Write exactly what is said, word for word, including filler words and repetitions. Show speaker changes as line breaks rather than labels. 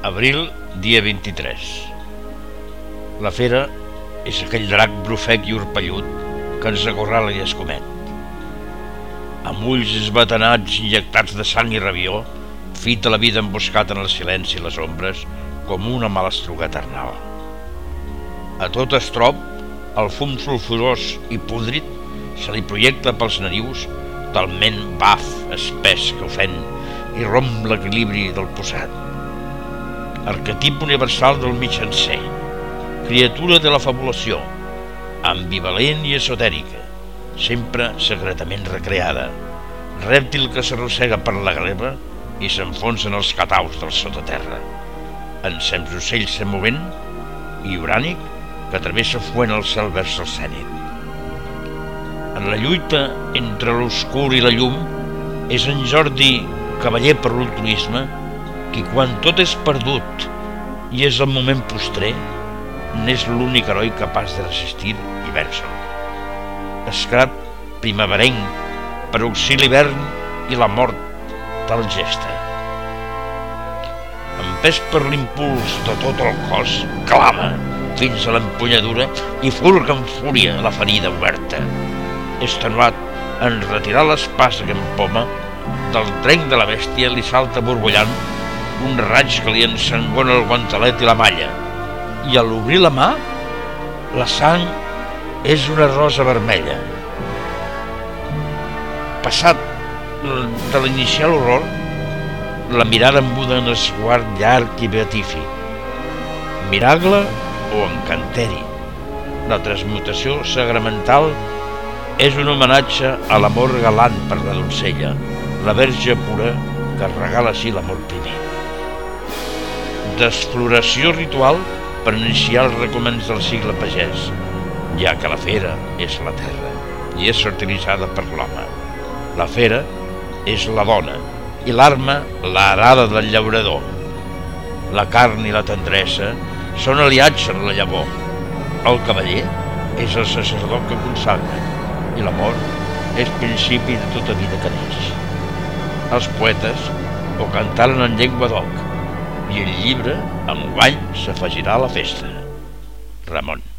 Abril, dia vint-i-tres. La fera és aquell drac brufec i orpellut que ens acorrala i escomet. Amb ulls esbatanats injectats de sang i rabió, fita la vida emboscat en el silenci i les ombres com una malastruga eternal. A tot estrop, el fum sulfurós i púdrid se li projecta pels narius, talment baf espès que ofèn i romp l'equilibri del posat. Arquetip universal del mitjancer, criatura de la fabulació, ambivalent i esotèrica, sempre secretament recreada, rèptil que s'arrossega per la gleba i s'enfonsa en els cataus del sotaterra, ensems ocell semovent i urànic que travessa fuent el cel vers el zènit. En la lluita entre l'obscur i la llum és en Jordi, cavaller per l'altruisme, qui quan tot és perdut i és el moment postrer, n'és l'únic heroi capaç de resistir i vèncer-lo. Escrat primaverenc per auxili l'hivern i la mort del gesta. Empès per l'impuls de tot el cos, clama fins a l'empunyadura i furga amb fúria la ferida oberta. Extenuat en retirar l'espasa que empoma, del trenc de la bèstia li salta borbullant un raig que li ensangona el guantalet i la malla, i al obrir la mà, la sang és una rosa vermella. Passat de l'inicial horror, la mirada embuda en esguard llarg i beatífic. Miracle o encanteri, la transmutació sagramental és un homenatge a l'amor galant per la donzella, la verge pura que regala així l'amor primer. Desfloració ritual per iniciar els recomenç del cicle pagès, ja que la fera és la terra i és fertilitzada per l'home. La fera és la dona i l'arma l'arada del llaurador. La carn i la tendresa són aliats en la llavor. El cavaller és el sacerdot que consagra i l'amor és principi de tota vida que neix. Els poetes ho cantaren en llengua d'oc i el llibre enguany s'afegirà a la festa. Ramon.